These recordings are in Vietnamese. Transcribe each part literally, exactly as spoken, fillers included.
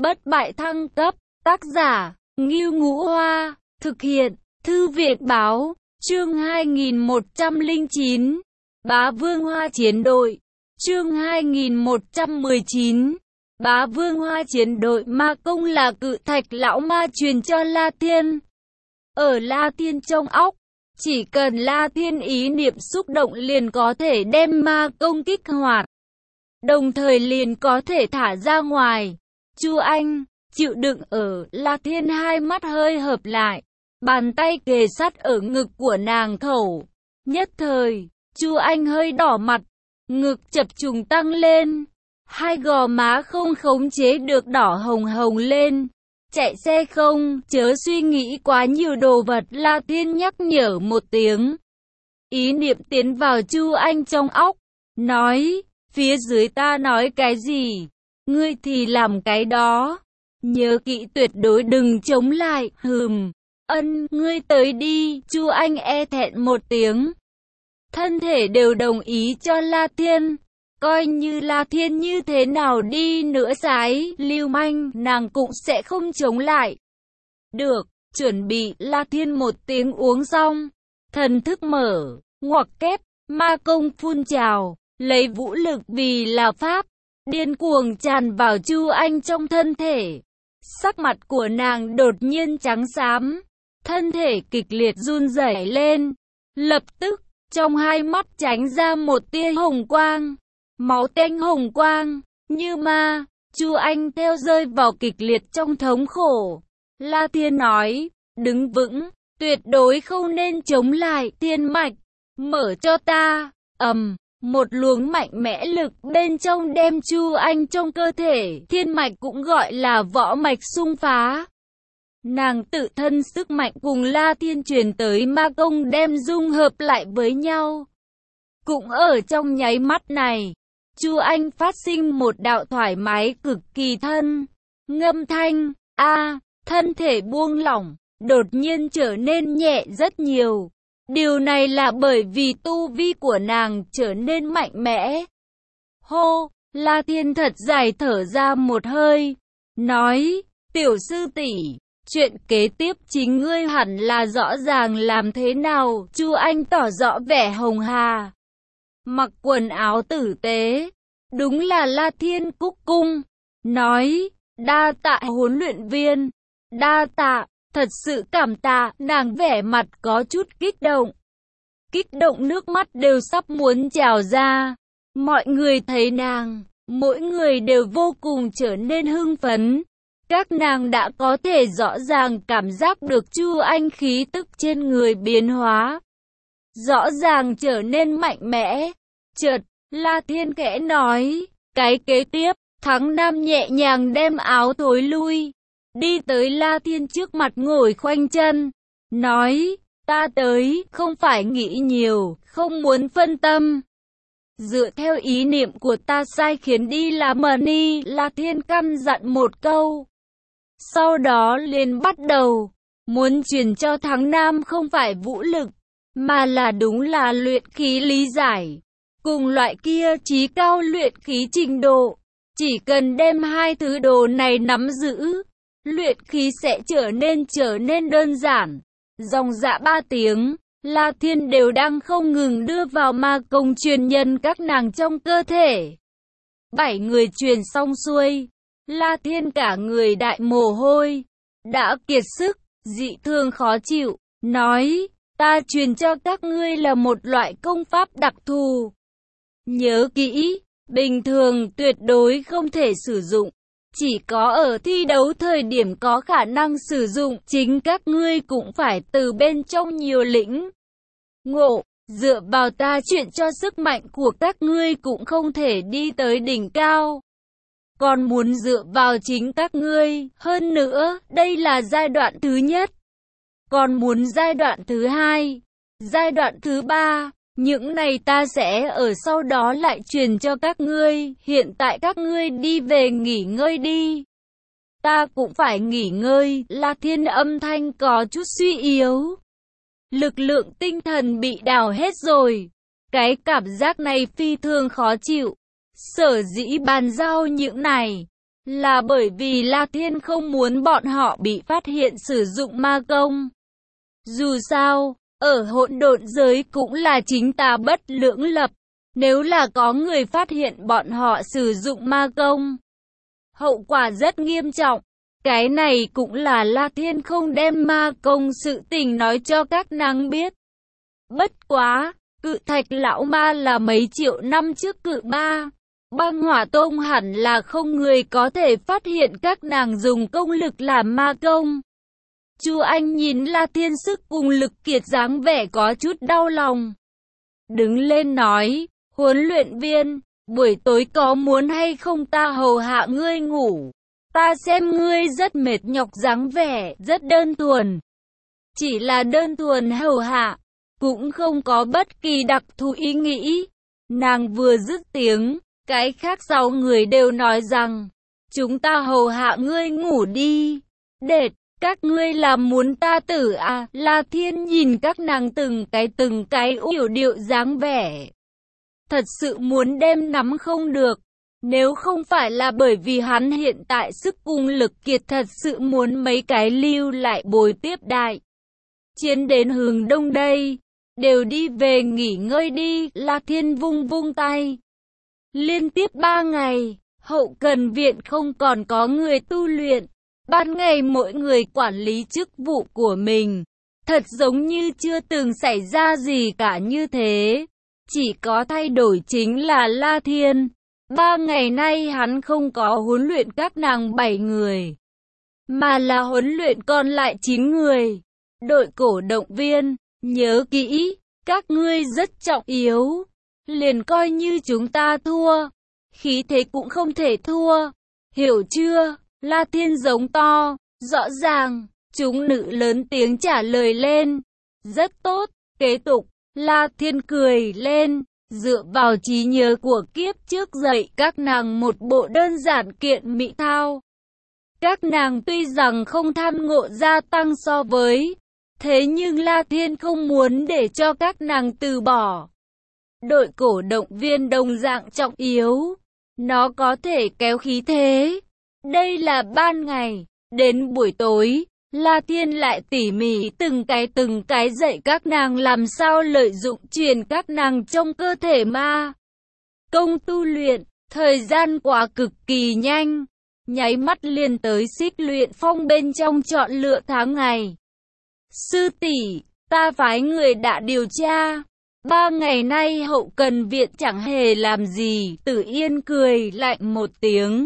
Bất bại thăng cấp, tác giả, Ngưu Ngũ Hoa, thực hiện, Thư viện Báo, chương hai nghìn một trăm lẻ chín, Bá Vương Hoa Chiến Đội, chương hai nghìn một trăm mười chín, Bá Vương Hoa Chiến Đội. Ma công là cự thạch lão ma truyền cho La Thiên. Ở La Thiên trong óc, chỉ cần La Thiên ý niệm xúc động liền có thể đem ma công kích hoạt, đồng thời liền có thể thả ra ngoài. Chu Anh, chịu đựng ở, La Thiên hai mắt hơi hợp lại, bàn tay kề sát ở ngực của nàng khẩu. Nhất thời, Chu Anh hơi đỏ mặt, ngực chập trùng tăng lên, hai gò má không khống chế được đỏ hồng hồng lên. Chạy xe không, chớ suy nghĩ quá nhiều đồ vật, La Thiên nhắc nhở một tiếng. Ý niệm tiến vào Chu Anh trong óc, nói, phía dưới ta nói cái gì, ngươi thì làm cái đó. Nhớ kỹ tuyệt đối đừng chống lại, hừm, ân, ngươi tới đi. Chu Anh e thẹn một tiếng. Thân thể đều đồng ý cho La Thiên. Coi như La Thiên như thế nào đi nữa sái, lưu manh, nàng cũng sẽ không chống lại. Được, chuẩn bị. La Thiên một tiếng uống xong, thần thức mở, ngoặc kép, ma công phun trào, lấy vũ lực vì là pháp, điên cuồng tràn vào Chu Anh trong thân thể. Sắc mặt của nàng đột nhiên trắng xám, thân thể kịch liệt run rẩy lên. Lập tức, trong hai mắt tránh ra một tia hồng quang, máu tanh hồng quang, như ma. Chu Anh theo rơi vào kịch liệt trong thống khổ. La Thiên nói, đứng vững, tuyệt đối không nên chống lại. Thiên mạch, mở cho ta. Ầm, một luồng mạnh mẽ lực bên trong đem Chu Anh trong cơ thể, thiên mạch cũng gọi là võ mạch xung phá. Nàng tự thân sức mạnh cùng La Thiên truyền tới ma công đem dung hợp lại với nhau. Cũng ở trong nháy mắt này, Chu Anh phát sinh một đạo thoải mái cực kỳ thân, ngâm thanh, a, thân thể buông lỏng, đột nhiên trở nên nhẹ rất nhiều. Điều này là bởi vì tu vi của nàng trở nên mạnh mẽ. Hô, La Thiên thật dài thở ra một hơi, nói, tiểu sư tỷ, chuyện kế tiếp chính ngươi hẳn là rõ ràng làm thế nào. Chu Anh tỏ rõ vẻ hồng hà, mặc quần áo tử tế, đúng là La Thiên cúc cung, nói, đa tạ huấn luyện viên, đa tạ, thật sự cảm tạ. Nàng vẻ mặt có chút kích động, kích động nước mắt đều sắp muốn trào ra. Mọi người thấy nàng, mỗi người đều vô cùng trở nên hưng phấn. Các nàng đã có thể rõ ràng cảm giác được Chu Anh khí tức trên người biến hóa, rõ ràng trở nên mạnh mẽ. Chợt, La Thiên khẽ nói, cái kế tiếp, Thắng Nam nhẹ nhàng đem áo thối lui, đi tới La Thiên trước mặt ngồi khoanh chân, nói, ta tới, không phải nghĩ nhiều, không muốn phân tâm. Dựa theo ý niệm của ta sai khiến đi là Mani. La Thiên căn dặn một câu. Sau đó liền bắt đầu, muốn truyền cho Thắng Nam không phải vũ lực, mà là đúng là luyện khí lý giải. Cùng loại kia chí cao luyện khí trình độ, chỉ cần đem hai thứ đồ này nắm giữ, luyện khí sẽ trở nên trở nên đơn giản. Dòng dã ba tiếng, La Thiên đều đang không ngừng đưa vào ma công truyền nhân các nàng trong cơ thể. Bảy người truyền xong xuôi, La Thiên cả người đại mồ hôi, đã kiệt sức, dị thường khó chịu, nói, ta truyền cho các ngươi là một loại công pháp đặc thù. Nhớ kỹ, bình thường tuyệt đối không thể sử dụng, chỉ có ở thi đấu thời điểm có khả năng sử dụng. Chính các ngươi cũng phải từ bên trong nhiều lĩnh ngộ, dựa vào ta chuyện cho sức mạnh của các ngươi cũng không thể đi tới đỉnh cao, còn muốn dựa vào chính các ngươi. Hơn nữa, đây là giai đoạn thứ nhất, còn muốn giai đoạn thứ hai, giai đoạn thứ ba, những này ta sẽ ở sau đó lại truyền cho các ngươi. Hiện tại các ngươi đi về nghỉ ngơi đi, ta cũng phải nghỉ ngơi. La Thiên âm thanh có chút suy yếu, lực lượng tinh thần bị đào hết rồi. Cái cảm giác này phi thường khó chịu. Sở dĩ bàn giao những này, là bởi vì La Thiên không muốn bọn họ bị phát hiện sử dụng ma công. Dù sao, ở hỗn độn giới cũng là chính tà bất lưỡng lập, nếu là có người phát hiện bọn họ sử dụng ma công, hậu quả rất nghiêm trọng. Cái này cũng là La Thiên không đem ma công sự tình nói cho các nàng biết. Bất quá, Cự Thạch lão ma là mấy triệu năm trước cự ma. Băng Hỏa Tông hẳn là không người có thể phát hiện các nàng dùng công lực làm ma công. Chu Anh nhìn La Thiên sức cùng lực kiệt dáng vẻ có chút đau lòng. Đứng lên nói, huấn luyện viên, buổi tối có muốn hay không ta hầu hạ ngươi ngủ? Ta xem ngươi rất mệt nhọc dáng vẻ, rất đơn thuần. Chỉ là đơn thuần hầu hạ, cũng không có bất kỳ đặc thù ý nghĩ. Nàng vừa dứt tiếng, cái khác sáu người đều nói rằng, chúng ta hầu hạ ngươi ngủ đi. Đệt, các ngươi là muốn ta tử à? La Thiên nhìn các nàng từng cái từng cái yểu điệu dáng vẻ, thật sự muốn đem nắm không được. Nếu không phải là bởi vì hắn hiện tại sức cùng lực kiệt, thật sự muốn mấy cái lưu lại bồi tiếp đại chiến đến hướng đông đây. Đều đi về nghỉ ngơi đi. La Thiên vung vung tay. Liên tiếp ba ngày, hậu cần viện không còn có người tu luyện. Ban ngày mỗi người quản lý chức vụ của mình. Thật giống như chưa từng xảy ra gì cả như thế. Chỉ có thay đổi chính là La Thiên. Ba ngày nay hắn không có huấn luyện các nàng bảy người, mà là huấn luyện còn lại chín người. Đội cổ động viên, nhớ kỹ, các ngươi rất trọng yếu. Liền coi như chúng ta thua, khí thế cũng không thể thua. Hiểu chưa? La Thiên giống to, rõ ràng, chúng nữ lớn tiếng trả lời lên. Rất tốt, kế tục. La Thiên cười lên, dựa vào trí nhớ của kiếp trước dạy các nàng một bộ đơn giản kiện mỹ thao. Các nàng tuy rằng không tham ngộ gia tăng so với, thế nhưng La Thiên không muốn để cho các nàng từ bỏ. Đội cổ động viên đồng dạng trọng yếu, nó có thể kéo khí thế. Đây là ban ngày, đến buổi tối, La Thiên lại tỉ mỉ từng cái từng cái dạy các nàng làm sao lợi dụng truyền các nàng trong cơ thể ma công tu luyện. Thời gian qua cực kỳ nhanh, nháy mắt liền tới Xích Luyện Phong bên trong chọn lựa tháng ngày. Sư tỷ, ta phái người đã điều tra. Ba ngày nay hậu cần viện chẳng hề làm gì. Tử Yên cười lạnh một tiếng,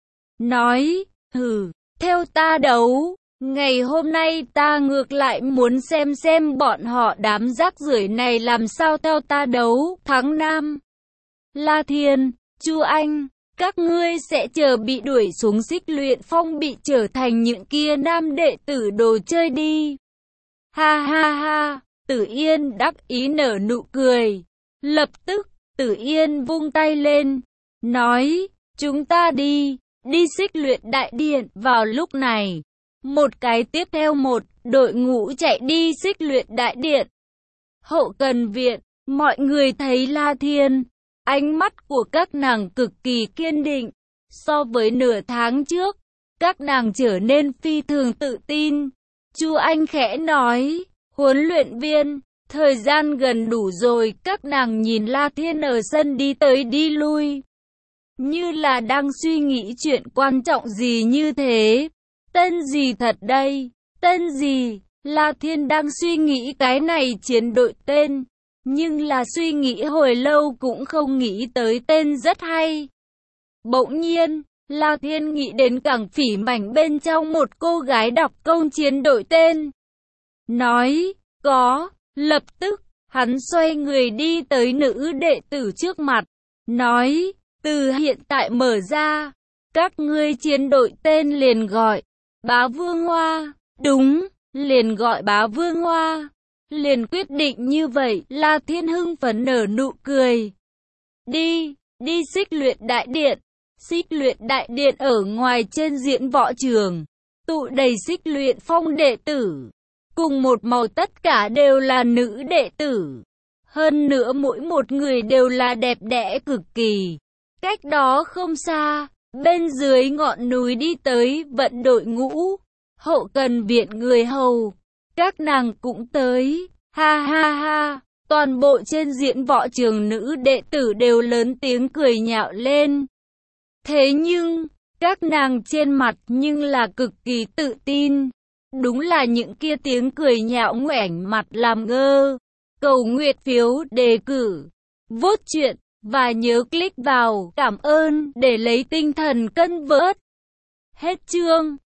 nói, hừ, theo ta đấu. Ngày hôm nay ta ngược lại muốn xem xem bọn họ đám rác rưởi này làm sao theo ta đấu. Thắng Nam, La Thiên, Chu Anh, các ngươi sẽ chờ bị đuổi xuống Xích Luyện Phong, bị trở thành những kia nam đệ tử đồ chơi đi. Ha ha ha, Tử Yên đắc ý nở nụ cười. Lập tức, Tử Yên vung tay lên, nói, chúng ta đi, đi Xích Luyện Đại Điện. Vào lúc này, một cái tiếp theo một, đội ngũ chạy đi Xích Luyện Đại Điện. Hậu cần viện, mọi người thấy La Thiên, ánh mắt của các nàng cực kỳ kiên định. So với nửa tháng trước, các nàng trở nên phi thường tự tin. Chu Anh khẽ nói, huấn luyện viên, thời gian gần đủ rồi. Các nàng nhìn La Thiên ở sân đi tới đi lui, như là đang suy nghĩ chuyện quan trọng gì như thế. Tên gì thật đây? Tên gì? La Thiên đang suy nghĩ cái này chiến đội tên, nhưng là suy nghĩ hồi lâu cũng không nghĩ tới tên rất hay. Bỗng nhiên, La Thiên nghĩ đến cảng phỉ mảnh bên trong một cô gái đọc câu chiến đội tên. Nói, có, lập tức, hắn xoay người đi tới nữ đệ tử trước mặt, nói, từ hiện tại mở ra, các ngươi chiến đội tên liền gọi Bá Vương Hoa. Đúng, liền gọi Bá Vương Hoa. Liền quyết định như vậy. La Thiên hưng phấn nở nụ cười. Đi, đi Xích Luyện Đại Điện. Xích Luyện Đại Điện ở ngoài trên diễn võ trường, tụ đầy Xích Luyện Phong đệ tử, cùng một màu, tất cả đều là nữ đệ tử. Hơn nữa mỗi một người đều là đẹp đẽ cực kỳ. Cách đó không xa, Bên dưới ngọn núi đi tới vận đội ngũ, hậu cần viện người hầu. Các nàng cũng tới, ha ha ha. Toàn bộ trên diễn võ trường nữ đệ tử đều lớn tiếng cười nhạo lên. Thế nhưng, các nàng trên mặt nhưng là cực kỳ tự tin. Đúng là những kia tiếng cười nhạo ngoảnh mặt làm ngơ. Cầu nguyện phiếu đề cử, vote chuyện, và nhớ click vào cảm ơn để lấy tinh thần cân vớt. Hết chương.